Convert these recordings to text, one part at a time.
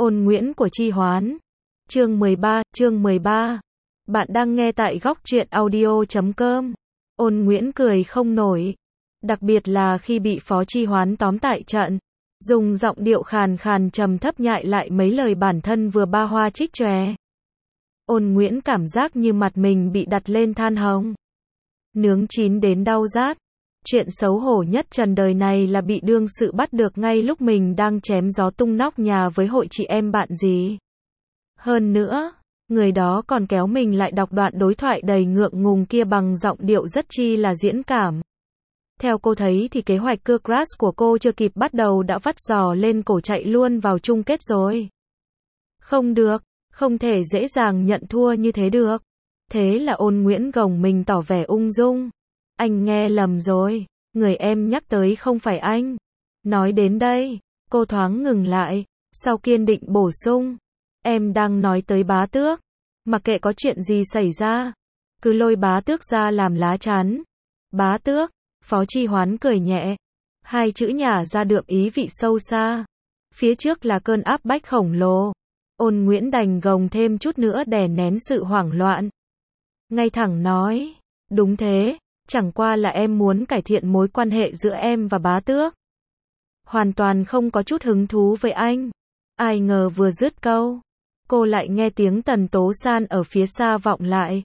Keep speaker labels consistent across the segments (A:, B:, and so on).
A: Ôn Nguyễn của Chi Hoán. Chương 13. Bạn đang nghe tại góc truyện audio.com. Ôn Nguyễn cười không nổi. Đặc biệt là khi bị Phó Chi Hoán tóm tại trận. Dùng giọng điệu khàn khàn trầm thấp nhại lại mấy lời bản thân vừa ba hoa trích chòe. Ôn Nguyễn cảm giác như mặt mình bị đặt lên than hồng. Nướng chín đến đau rát. Chuyện xấu hổ nhất trần đời này là bị đương sự bắt được ngay lúc mình đang chém gió tung nóc nhà với hội chị em bạn gì. Hơn nữa, người đó còn kéo mình lại đọc đoạn đối thoại đầy ngượng ngùng kia bằng giọng điệu rất chi là diễn cảm. Theo cô thấy thì kế hoạch cưa crush của cô chưa kịp bắt đầu đã vắt giò lên cổ chạy luôn vào chung kết rồi. Không được, không thể dễ dàng nhận thua như thế được. Thế là Ôn Nguyễn gồng mình tỏ vẻ ung dung. Anh nghe lầm rồi, người em nhắc tới không phải anh. Nói đến đây, cô thoáng ngừng lại, sau kiên định bổ sung. Em đang nói tới Bá Tước. Mặc kệ có chuyện gì xảy ra, cứ lôi Bá Tước ra làm lá chắn. Bá Tước, Phó Chi Hoán cười nhẹ. Hai chữ nhả ra đượm ý vị sâu xa. Phía trước là cơn áp bách khổng lồ. Ôn Nguyễn đành gồng thêm chút nữa đè nén sự hoảng loạn. Ngay thẳng nói, đúng thế, chẳng qua là em muốn cải thiện mối quan hệ giữa em và Bá Tước. Hoàn toàn không có chút hứng thú với anh. Ai ngờ vừa dứt câu, cô lại nghe tiếng Tần Tố San ở phía xa vọng lại.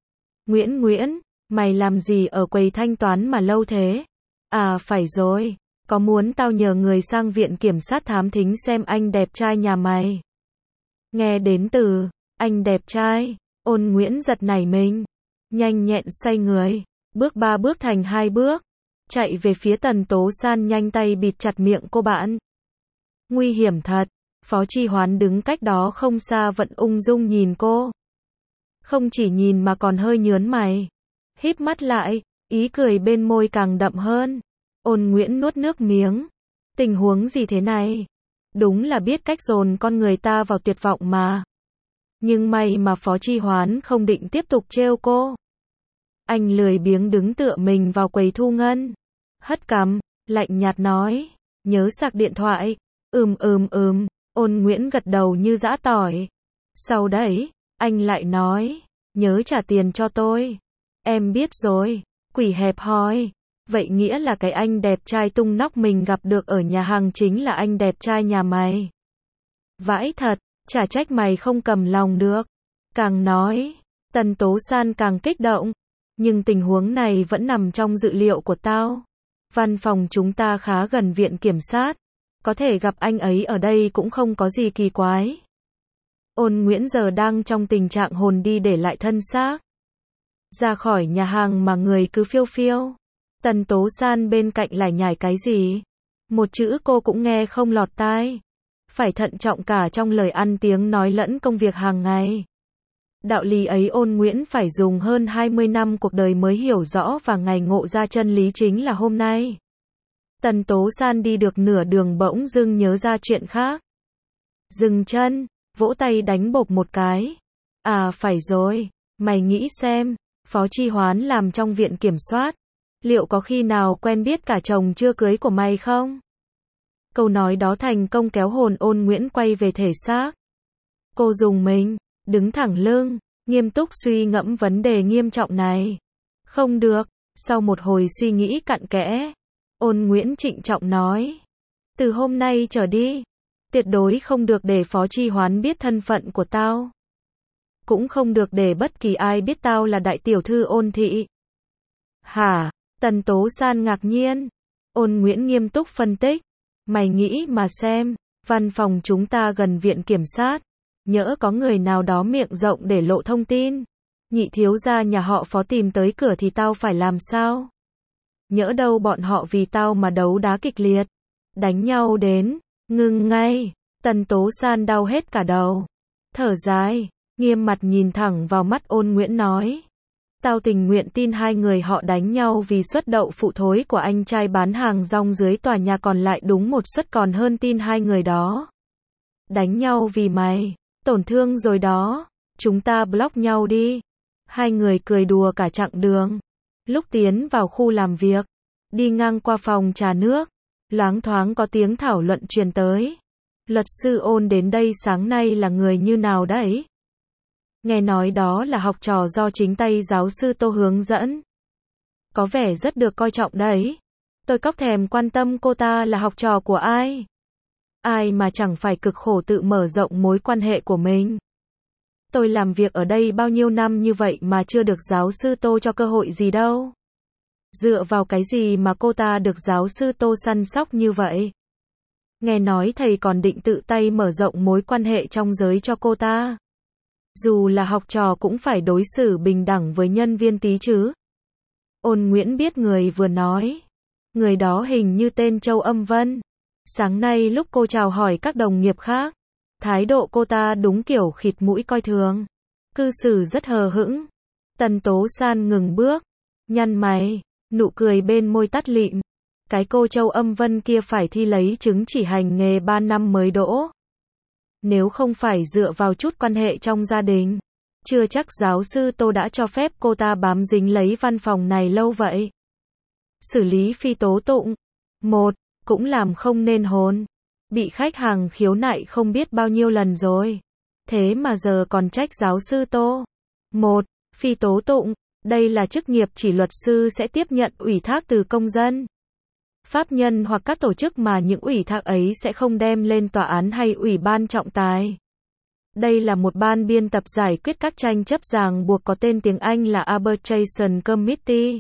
A: Nguyễn, mày làm gì ở quầy thanh toán mà lâu thế? À phải rồi, có muốn tao nhờ người sang viện kiểm sát thám thính xem anh đẹp trai nhà mày? Nghe đến từ anh đẹp trai, Ôn Nguyễn giật nảy mình, nhanh nhẹn xoay người, bước 3 bước thành 2 bước, chạy về phía Tần Tố San nhanh tay bịt chặt miệng cô bạn. Nguy hiểm thật. Phó Chi Hoán đứng cách đó không xa vẫn ung dung nhìn cô. Không chỉ nhìn mà còn hơi nhớn mày. Híp mắt lại, ý cười bên môi càng đậm hơn. Ôn Nguyễn nuốt nước miếng. Tình huống gì thế này? Đúng là biết cách dồn con người ta vào tuyệt vọng mà. Nhưng may mà Phó Chi Hoán không định tiếp tục trêu cô. Anh lười biếng đứng tựa mình vào quầy thu ngân. Hất cằm, lạnh nhạt nói. Nhớ sạc điện thoại. Ôn Nguyễn gật đầu như giã tỏi. Sau đấy, anh lại nói, nhớ trả tiền cho tôi. Em biết rồi, quỷ hẹp hòi. Vậy nghĩa là cái anh đẹp trai tung nóc mình gặp được ở nhà hàng chính là anh đẹp trai nhà mày. Vãi thật, chả trách mày không cầm lòng được. Càng nói, Tần Tố San càng kích động. Nhưng tình huống này vẫn nằm trong dự liệu của tao. Văn phòng chúng ta khá gần viện kiểm sát. Có thể gặp anh ấy ở đây cũng không có gì kỳ quái. Ôn Nguyễn giờ đang trong tình trạng hồn đi để lại thân xác. Ra khỏi nhà hàng mà người cứ phiêu phiêu. Tần Tố San bên cạnh lải nhải cái gì. Một chữ cô cũng nghe không lọt tai. Phải thận trọng cả trong lời ăn tiếng nói lẫn công việc hàng ngày. Đạo lý ấy Ôn Nguyễn phải dùng hơn 20 năm cuộc đời mới hiểu rõ và ngày ngộ ra chân lý chính là hôm nay. Tần Tố San đi được nửa đường bỗng dưng nhớ ra chuyện khác. Dừng chân, vỗ tay đánh bộp một cái. À phải rồi, mày nghĩ xem, Phó Chi Hoán làm trong viện kiểm soát. Liệu có khi nào quen biết cả chồng chưa cưới của mày không? Câu nói đó thành công kéo hồn Ôn Nguyễn quay về thể xác. Cô dùng mình, đứng thẳng lưng, nghiêm túc suy ngẫm vấn đề nghiêm trọng này. Không được, sau một hồi suy nghĩ cặn kẽ. Ôn Nguyễn trịnh trọng nói. Từ hôm nay trở đi, tuyệt đối không được để Phó Chi Hoán biết thân phận của tao. Cũng không được để bất kỳ ai biết tao là đại tiểu thư Ôn thị. Hả? Tần Tố San ngạc nhiên. Ôn Nguyễn nghiêm túc phân tích. Mày nghĩ mà xem, văn phòng chúng ta gần viện kiểm sát. Nhỡ có người nào đó miệng rộng để lộ thông tin. Nhị thiếu gia nhà họ Phó tìm tới cửa thì tao phải làm sao? Nhỡ đâu bọn họ vì tao mà đấu đá kịch liệt. Đánh nhau đến, ngừng ngay. Tần Tố San đau hết cả đầu. Thở dài, nghiêm mặt nhìn thẳng vào mắt Ôn Nguyễn nói. Tao tình nguyện tin hai người họ đánh nhau vì suất đậu phụ thối của anh trai bán hàng rong dưới tòa nhà còn lại đúng một suất còn hơn tin hai người đó. Đánh nhau vì mày, tổn thương rồi đó. Chúng ta block nhau đi. Hai người cười đùa cả chặng đường. Lúc tiến vào khu làm việc, đi ngang qua phòng trà nước, loáng thoáng có tiếng thảo luận truyền tới. Luật sư Ôn đến đây sáng nay là người như nào đấy? Nghe nói đó là học trò do chính tay giáo sư Tô hướng dẫn. Có vẻ rất được coi trọng đấy. Tôi cóc thèm quan tâm cô ta là học trò của ai. Ai mà chẳng phải cực khổ tự mở rộng mối quan hệ của mình. Tôi làm việc ở đây bao nhiêu năm như vậy mà chưa được giáo sư Tô cho cơ hội gì đâu. Dựa vào cái gì mà cô ta được giáo sư Tô săn sóc như vậy? Nghe nói thầy còn định tự tay mở rộng mối quan hệ trong giới cho cô ta. Dù là học trò cũng phải đối xử bình đẳng với nhân viên tí chứ. Ôn Nguyễn biết người vừa nói. Người đó hình như tên Châu Âm Vân. Sáng nay lúc cô chào hỏi các đồng nghiệp khác, thái độ cô ta đúng kiểu khịt mũi coi thường. Cư xử rất hờ hững. Tần Tố San ngừng bước, nhăn mày, nụ cười bên môi tắt lịm. Cái cô Châu Âm Vân kia phải thi lấy chứng chỉ hành nghề 3 năm mới đỗ. Nếu không phải dựa vào chút quan hệ trong gia đình, chưa chắc giáo sư Tô đã cho phép cô ta bám dính lấy văn phòng này lâu vậy. Xử lý phi tố tụng. 1. Cũng làm không nên hồn. Bị khách hàng khiếu nại không biết bao nhiêu lần rồi. Thế mà giờ còn trách giáo sư Tô. 1. Phi tố tụng. Đây là chức nghiệp chỉ luật sư sẽ tiếp nhận ủy thác từ công dân, pháp nhân hoặc các tổ chức mà những ủy thác ấy sẽ không đem lên tòa án hay ủy ban trọng tài. Đây là một ban biên tập giải quyết các tranh chấp ràng buộc có tên tiếng Anh là Arbitration Committee.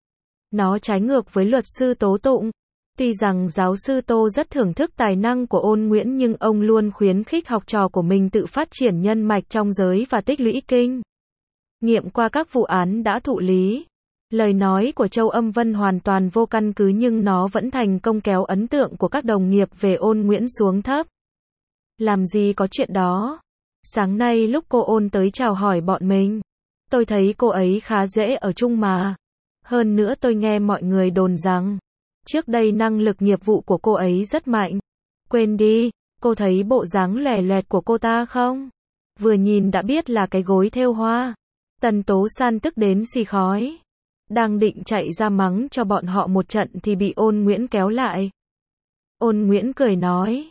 A: Nó trái ngược với luật sư tố tụng. Tuy rằng giáo sư Tô rất thưởng thức tài năng của Ôn Nguyễn nhưng ông luôn khuyến khích học trò của mình tự phát triển nhân mạch trong giới và tích lũy kinh nghiệm qua các vụ án đã thụ lý. Lời nói của Châu Âm Vân hoàn toàn vô căn cứ nhưng nó vẫn thành công kéo ấn tượng của các đồng nghiệp về Ôn Nguyễn xuống thấp. Làm gì có chuyện đó. Sáng nay lúc cô Ôn tới chào hỏi bọn mình, tôi thấy cô ấy khá dễ ở chung mà. Hơn nữa tôi nghe mọi người đồn rằng trước đây năng lực nghiệp vụ của cô ấy rất mạnh. Quên đi, cô thấy bộ dáng lòe loẹt của cô ta không? Vừa nhìn đã biết là cái gối thêu hoa. Tần Tố San tức đến xì khói. Đang định chạy ra mắng cho bọn họ một trận thì bị Ôn Nguyễn kéo lại. Ôn Nguyễn cười nói,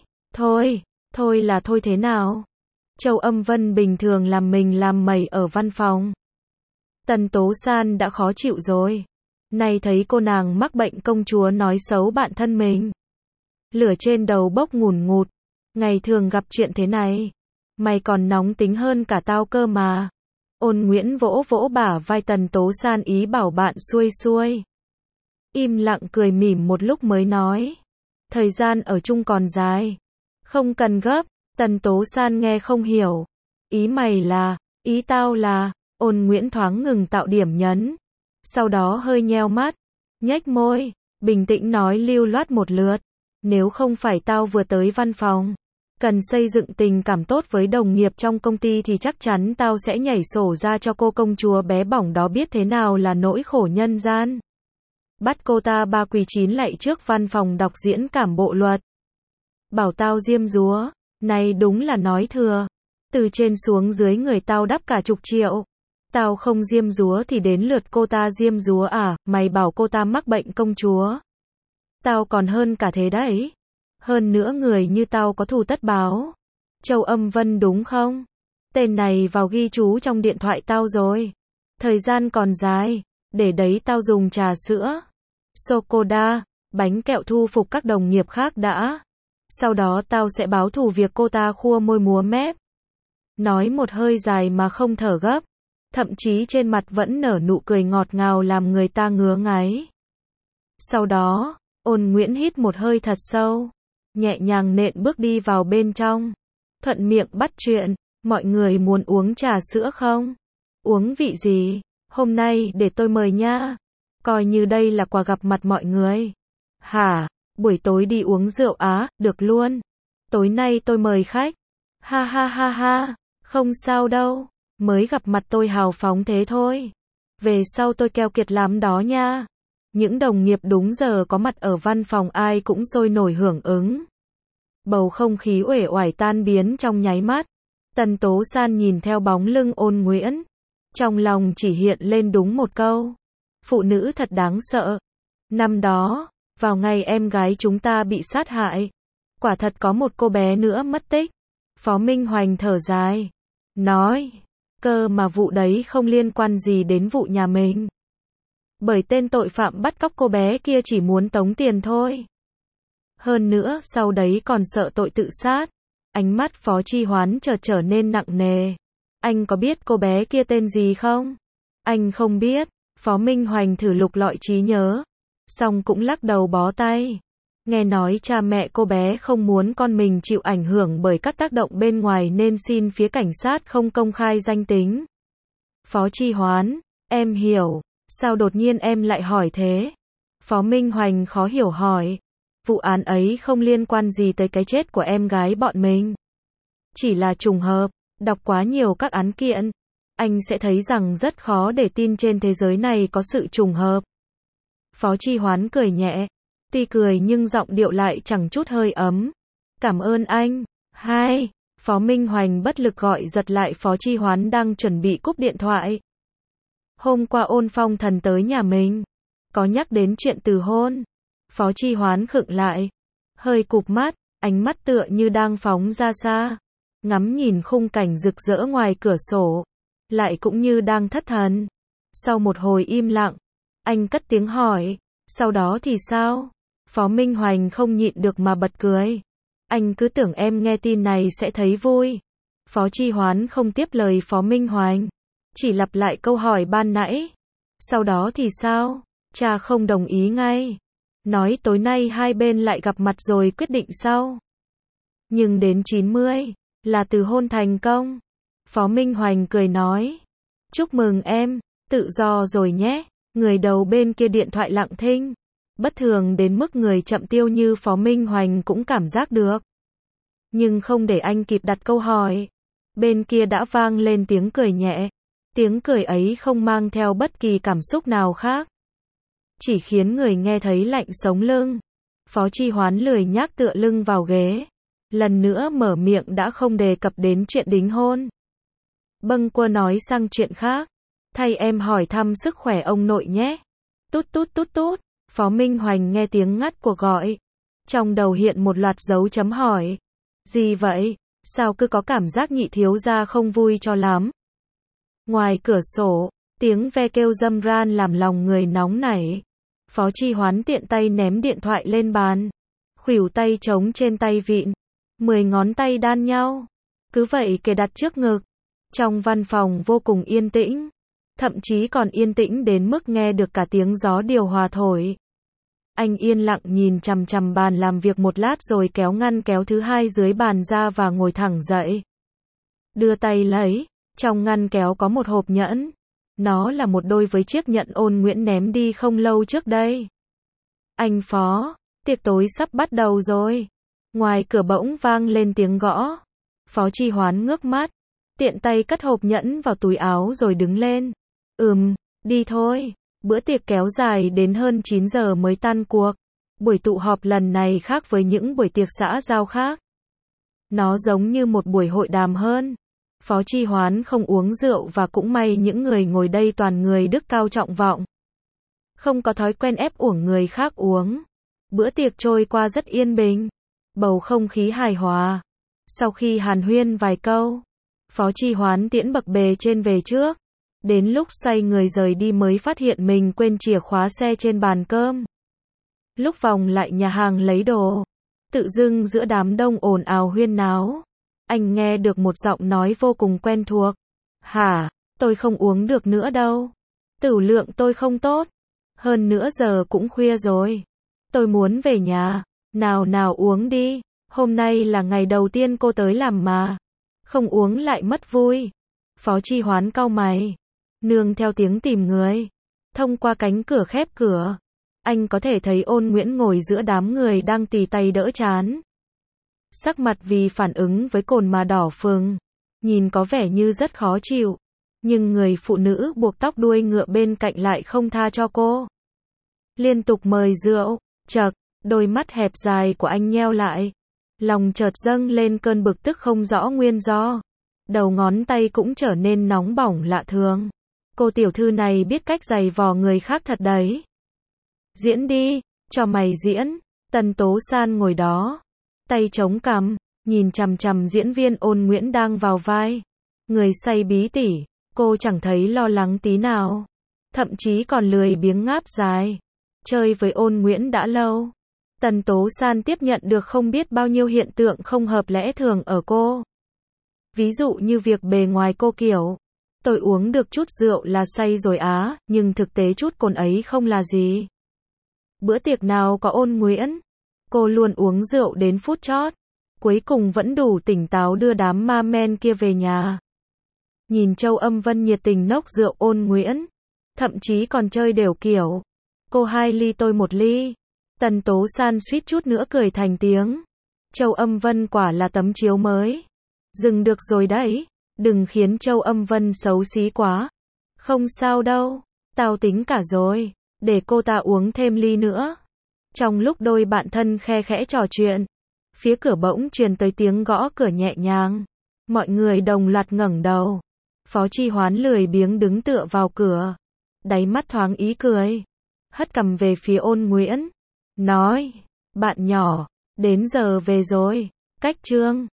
A: thôi là thôi thế nào? Châu Âm Vân bình thường làm mình làm mẩy ở văn phòng. Tần Tố San đã khó chịu rồi. Nay thấy cô nàng mắc bệnh công chúa nói xấu bạn thân mình. Lửa trên đầu bốc ngùn ngụt. Ngày thường gặp chuyện thế này, mày còn nóng tính hơn cả tao cơ mà. Ôn Nguyễn vỗ vỗ bả vai Tần Tố San ý bảo bạn xuôi xuôi. Im lặng cười mỉm một lúc mới nói. Thời gian ở chung còn dài. Không cần gấp. Tần Tố San nghe không hiểu. Ý mày là, ý tao là. Ôn Nguyễn thoáng ngừng tạo điểm nhấn. Sau đó hơi nheo mắt, nhếch môi, bình tĩnh nói lưu loát một lượt. Nếu không phải tao vừa tới văn phòng, cần xây dựng tình cảm tốt với đồng nghiệp trong công ty thì chắc chắn tao sẽ nhảy sổ ra cho cô công chúa bé bỏng đó biết thế nào là nỗi khổ nhân gian. Bắt cô ta 3 quỳ 9 lạy trước văn phòng đọc diễn cảm bộ luật. Bảo tao diêm dúa, này đúng là nói thừa. Từ trên xuống dưới người tao đắp cả chục triệu. Tao không diêm dúa thì đến lượt cô ta diêm dúa à, mày bảo cô ta mắc bệnh công chúa. Tao còn hơn cả thế đấy. Hơn nữa người như tao có thù tất báo. Châu Âm Vân đúng không? Tên này vào ghi chú trong điện thoại tao rồi. Thời gian còn dài, để đấy tao dùng trà sữa, sô-cô-la, bánh kẹo thu phục các đồng nghiệp khác đã. Sau đó tao sẽ báo thù việc cô ta khua môi múa mép. Nói một hơi dài mà không thở gấp. Thậm chí trên mặt vẫn nở nụ cười ngọt ngào làm người ta ngứa ngáy. Sau đó, Ôn Nguyễn hít một hơi thật sâu, nhẹ nhàng nện bước đi vào bên trong. Thuận miệng bắt chuyện, mọi người muốn uống trà sữa không? Uống vị gì? Hôm nay để tôi mời nha. Coi như đây là quà gặp mặt mọi người. Hả? Buổi tối đi uống rượu á, được luôn. Tối nay tôi mời khách. Ha ha ha ha, không sao đâu. Mới gặp mặt tôi hào phóng thế thôi. Về sau tôi keo kiệt lắm đó nha. Những đồng nghiệp đúng giờ có mặt ở văn phòng ai cũng sôi nổi hưởng ứng. Bầu không khí uể oải tan biến trong nháy mắt. Tần Tố San nhìn theo bóng lưng Ôn Nguyễn. Trong lòng chỉ hiện lên đúng một câu. Phụ nữ thật đáng sợ. Năm đó, vào ngày em gái chúng ta bị sát hại, Quả thật có một cô bé nữa mất tích. Phó Minh Hoành thở dài. Nói. Cơ mà vụ đấy không liên quan gì đến vụ nhà mình. Bởi tên tội phạm bắt cóc cô bé kia chỉ muốn tống tiền thôi. Hơn nữa, sau đấy còn sợ tội tự sát. Ánh mắt Phó Chi Hoán chợt trở nên nặng nề. Anh có biết cô bé kia tên gì không? Anh không biết. Phó Minh Hoành thử lục lọi trí nhớ. Xong cũng lắc đầu bó tay. Nghe nói cha mẹ cô bé không muốn con mình chịu ảnh hưởng bởi các tác động bên ngoài nên xin phía cảnh sát không công khai danh tính. Phó Chi Hoán, em hiểu. Sao đột nhiên em lại hỏi thế? Phó Minh Hoành khó hiểu hỏi. Vụ án ấy không liên quan gì tới cái chết của em gái bọn mình. Chỉ là trùng hợp, đọc quá nhiều các án kiện. Anh sẽ thấy rằng rất khó để tin trên thế giới này có sự trùng hợp. Phó Chi Hoán cười nhẹ. Tuy cười nhưng giọng điệu lại chẳng chút hơi ấm. Cảm ơn anh. Hai. Phó Minh Hoành bất lực gọi giật lại Phó Chi Hoán đang chuẩn bị cúp điện thoại. Hôm qua Ôn Phong Thần tới nhà mình. Có nhắc đến chuyện từ hôn. Phó Chi Hoán khựng lại. Hơi cụp mắt, ánh mắt tựa như đang phóng ra xa. Ngắm nhìn khung cảnh rực rỡ ngoài cửa sổ. Lại cũng như đang thất thần. Sau một hồi im lặng, anh cất tiếng hỏi. Sau đó thì sao? Phó Minh Hoành không nhịn được mà bật cười. Anh cứ tưởng em nghe tin này sẽ thấy vui. Phó Chi Hoán không tiếp lời Phó Minh Hoành. Chỉ lặp lại câu hỏi ban nãy. Sau đó thì sao? Cha không đồng ý ngay. Nói tối nay hai bên lại gặp mặt rồi quyết định sau. Nhưng đến 90, là từ hôn thành công. Phó Minh Hoành cười nói. Chúc mừng em, tự do rồi nhé. Người đầu bên kia điện thoại lặng thinh. Bất thường đến mức người chậm tiêu như Phó Minh Hoành cũng cảm giác được. Nhưng không để anh kịp đặt câu hỏi. Bên kia đã vang lên tiếng cười nhẹ. Tiếng cười ấy không mang theo bất kỳ cảm xúc nào khác. Chỉ khiến người nghe thấy lạnh sống lưng. Phó Chi Hoán lười nhác tựa lưng vào ghế. Lần nữa mở miệng đã không đề cập đến chuyện đính hôn. Bâng quơ nói sang chuyện khác. Thay em hỏi thăm sức khỏe ông nội nhé. Tút tút tút tút. Phó Minh Hoành nghe tiếng ngắt cuộc gọi. Trong đầu hiện một loạt dấu chấm hỏi. Gì vậy? Sao cứ có cảm giác nhị thiếu gia không vui cho lắm? Ngoài cửa sổ, tiếng ve kêu râm ran làm lòng người nóng nảy. Phó Chi Hoán tiện tay ném điện thoại lên bàn. Khuỷu tay trống trên tay vịn. 10 ngón tay đan nhau. Cứ vậy kề đặt trước ngực. Trong văn phòng vô cùng yên tĩnh. Thậm chí còn yên tĩnh đến mức nghe được cả tiếng gió điều hòa thổi. Anh yên lặng nhìn chằm chằm bàn làm việc một lát rồi kéo ngăn kéo thứ hai dưới bàn ra và ngồi thẳng dậy. Đưa tay lấy. Trong ngăn kéo có một hộp nhẫn. Nó là một đôi với chiếc nhẫn Ôn Nguyễn ném đi không lâu trước đây. Anh Phó, tiệc tối sắp bắt đầu rồi. Ngoài cửa bỗng vang lên tiếng gõ. Phó Chi Hoán ngước mắt. Tiện tay cất hộp nhẫn vào túi áo rồi đứng lên. Đi thôi. Bữa tiệc kéo dài đến hơn 9 giờ mới tan cuộc. Buổi tụ họp lần này khác với những buổi tiệc xã giao khác. Nó giống như một buổi hội đàm hơn. Phó Chi Hoán không uống rượu và cũng may những người ngồi đây toàn người đức cao trọng vọng. Không có thói quen ép uổng người khác uống. Bữa tiệc trôi qua rất yên bình. Bầu không khí hài hòa. Sau khi hàn huyên vài câu, Phó Chi Hoán tiễn bậc bề trên về trước. Đến lúc xoay người rời đi mới phát hiện mình quên chìa khóa xe trên bàn cơm. Lúc vòng lại nhà hàng lấy đồ, tự dưng giữa đám đông ồn ào huyên náo, anh nghe được một giọng nói vô cùng quen thuộc. Hả, tôi không uống được nữa đâu. Tửu lượng tôi không tốt. Hơn nữa giờ cũng khuya rồi. Tôi muốn về nhà. Nào uống đi. Hôm nay là ngày đầu tiên cô tới làm mà. Không uống lại mất vui. Phó Chi Hoán cau mày. Nương theo tiếng tìm người. Thông qua cánh cửa khép cửa, anh có thể thấy Ôn Nguyễn ngồi giữa đám người đang tì tay đỡ trán. Sắc mặt vì phản ứng với cồn mà đỏ phừng. Nhìn có vẻ như rất khó chịu. Nhưng người phụ nữ buộc tóc đuôi ngựa bên cạnh lại không tha cho cô. Liên tục mời rượu. Chậc, đôi mắt hẹp dài của anh nheo lại. Lòng chợt dâng lên cơn bực tức không rõ nguyên do. Đầu ngón tay cũng trở nên nóng bỏng lạ thường. Cô tiểu thư này biết cách giày vò người khác thật đấy. Diễn đi, cho mày diễn. Tần Tố San ngồi đó. tay chống cằm, nhìn chằm chằm diễn viên Ôn Nguyễn đang vào vai. Người say bí tỉ, cô chẳng thấy lo lắng tí nào. Thậm chí còn lười biếng ngáp dài. Chơi với Ôn Nguyễn đã lâu. Tần Tố San tiếp nhận được không biết bao nhiêu hiện tượng không hợp lẽ thường ở cô. Ví dụ như việc bề ngoài cô kiểu, tôi uống được chút rượu là say rồi á, nhưng thực tế chút cồn ấy không là gì. Bữa tiệc nào có Ôn Nguyễn, cô luôn uống rượu đến phút chót, cuối cùng vẫn đủ tỉnh táo đưa đám ma men kia về nhà. Nhìn Châu Âm Vân nhiệt tình nốc rượu Ôn Nguyễn, thậm chí còn chơi đều kiểu, cô 2 ly tôi 1 ly. Tần Tố San suýt chút nữa cười thành tiếng. Châu Âm Vân quả là tấm chiếu mới. Dừng được rồi đấy, đừng khiến Châu Âm Vân xấu xí quá. Không sao đâu, tao tính cả rồi, để cô ta uống thêm ly nữa. Trong lúc đôi bạn thân khe khẽ trò chuyện, phía cửa bỗng truyền tới tiếng gõ cửa nhẹ nhàng. Mọi người đồng loạt ngẩng đầu. Phó Chi Hoán lười biếng đứng tựa vào cửa, đáy mắt thoáng ý cười, hất cằm về phía Ôn Nguyễn, nói, bạn nhỏ, đến giờ về rồi, cách trương.